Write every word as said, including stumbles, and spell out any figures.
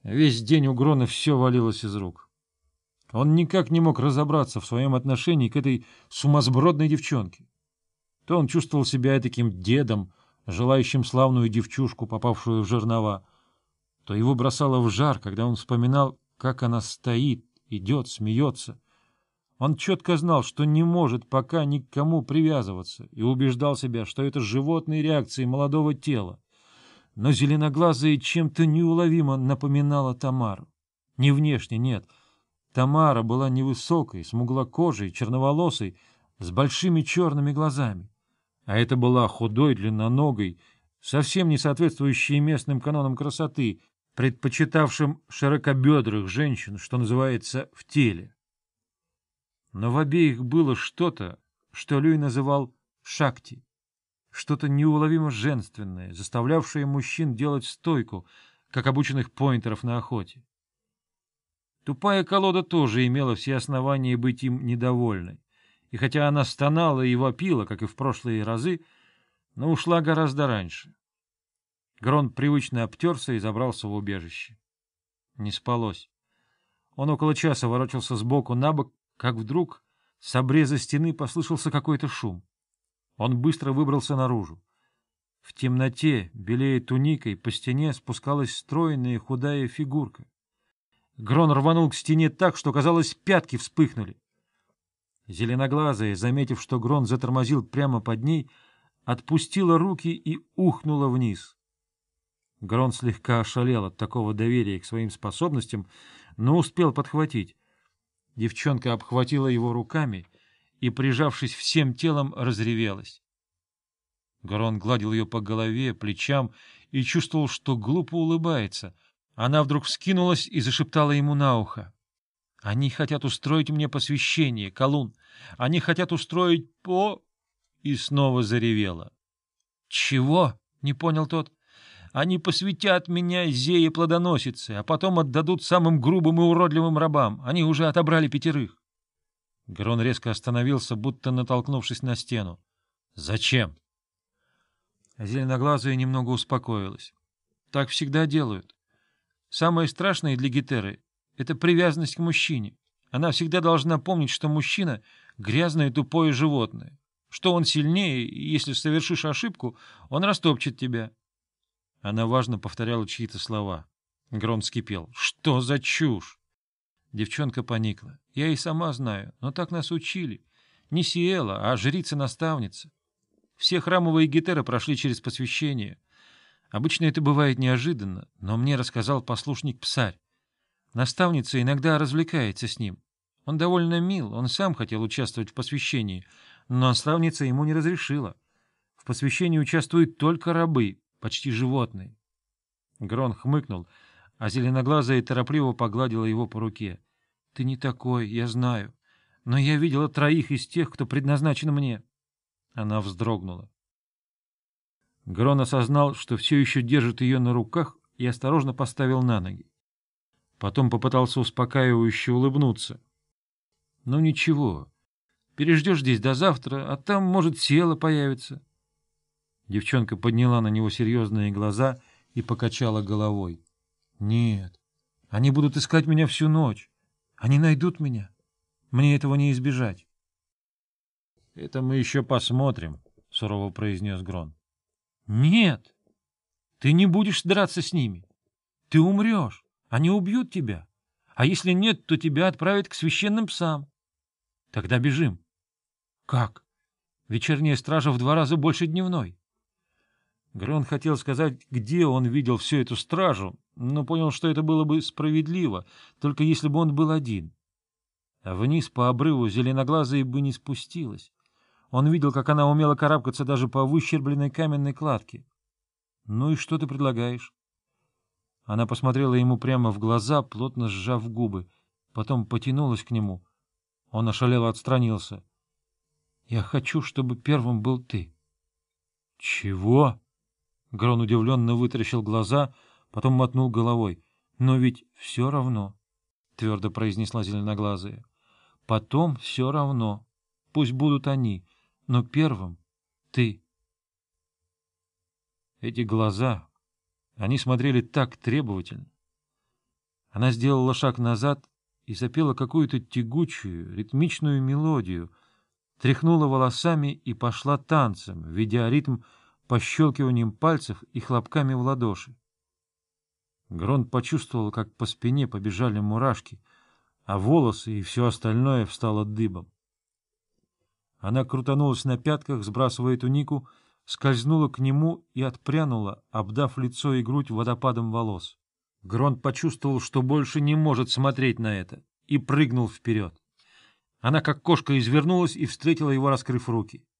Весь день у Грона все валилось из рук. Он никак не мог разобраться в своем отношении к этой сумасбродной девчонке. То он чувствовал себя таким дедом, желающим славную девчушку, попавшую в жернова, то его бросало в жар, когда он вспоминал, как она стоит, идет, смеется. Он четко знал, что не может пока ни к кому привязываться, и убеждал себя, что это животные реакции молодого тела. Но зеленоглазая чем-то неуловимо напоминала Тамару. Не внешне, нет. Тамара была невысокой, смуглокожей, черноволосой, с большими черными глазами. А это была худой, длинноногой, совсем не соответствующей местным канонам красоты, предпочитавшим широкобедрых женщин, что называется, в теле. Но в обеих было что-то, что Люй называл «шакти», что-то неуловимо женственное, заставлявшее мужчин делать стойку, как обученных поинтеров на охоте. Тупая колода тоже имела все основания быть им недовольной, и хотя она стонала и вопила, как и в прошлые разы, но ушла гораздо раньше. Грон привычно обтерся и забрался в убежище. Не спалось. Он около часа ворочался сбоку на бок, как вдруг с обреза стены послышался какой-то шум. Он быстро выбрался наружу. В темноте, белее туникой, по стене спускалась стройная худая фигурка. Грон рванул к стене так, что, казалось, пятки вспыхнули. Зеленоглазая, заметив, что Грон затормозил прямо под ней, отпустила руки и ухнула вниз. Грон слегка ошалел от такого доверия к своим способностям, но успел подхватить. Девчонка обхватила его руками и, прижавшись всем телом, разревелась. Грон гладил ее по голове, плечам и чувствовал, что глупо улыбается. Она вдруг вскинулась и зашептала ему на ухо: — Они хотят устроить мне посвящение, колун. Они хотят устроить по... И снова заревела. — Чего? — не понял тот. — Они посвятят меня зее плодоносице, а потом отдадут самым грубым и уродливым рабам. Они уже отобрали пятерых. Грон резко остановился, будто натолкнувшись на стену. — Зачем? Зеленоглазая немного успокоилась. Так всегда делают. Самое страшное для гетеры — это привязанность к мужчине. Она всегда должна помнить, что мужчина — грязное тупое животное, что он сильнее, и если совершишь ошибку, он растопчет тебя. Она важно повторяла чьи-то слова. Грон вскипел. — Что за чушь? Девчонка поникла. — Я и сама знаю, но так нас учили. Не Сиэла, а жрица-наставница. Все храмовые гетеры прошли через посвящение. Обычно это бывает неожиданно, но мне рассказал послушник-псарь. Наставница иногда развлекается с ним. Он довольно мил, он сам хотел участвовать в посвящении, но наставница ему не разрешила. В посвящении участвуют только рабы, почти животные. Грон хмыкнул, а зеленоглазая торопливо погладила его по руке. — Ты не такой, я знаю, но я видела троих из тех, кто предназначен мне. Она вздрогнула. Грон осознал, что все еще держит ее на руках, и осторожно поставил на ноги. Потом попытался успокаивающе улыбнуться. — Ну ничего, переждешь здесь до завтра, а там, может, Сиэла появится. Девчонка подняла на него серьезные глаза и покачала головой. — Нет, они будут искать меня всю ночь. Они найдут меня. Мне этого не избежать. — Это мы еще посмотрим, — сурово произнес Грон. — Нет, ты не будешь драться с ними. Ты умрешь, они убьют тебя. А если нет, то тебя отправят к священным псам. Тогда бежим. — Как? Вечерняя стража в два раза больше дневной. Грон хотел сказать, где он видел всю эту стражу, но понял, что это было бы справедливо, только если бы он был один. А вниз по обрыву зеленоглазая бы не спустилась. Он видел, как она умела карабкаться даже по выщербленной каменной кладке. — Ну и что ты предлагаешь? Она посмотрела ему прямо в глаза, плотно сжав губы, потом потянулась к нему. Он ошалело отстранился. — Я хочу, чтобы первым был ты. — Чего? Грон удивленно вытаращил глаза, потом мотнул головой. — Но ведь все равно, — твердо произнесла зеленоглазая. — Потом все равно. Пусть будут они, но первым ты. Эти глаза, они смотрели так требовательно. Она сделала шаг назад и запела какую-то тягучую, ритмичную мелодию, тряхнула волосами и пошла танцем, ведя ритм пощелкиванием пальцев и хлопками в ладоши. Гронт почувствовал, как по спине побежали мурашки, а волосы и все остальное встало дыбом. Она крутанулась на пятках, сбрасывая тунику, скользнула к нему и отпрянула, обдав лицо и грудь водопадом волос. Гронт почувствовал, что больше не может смотреть на это, и прыгнул вперед. Она, как кошка, извернулась и встретила его, раскрыв руки.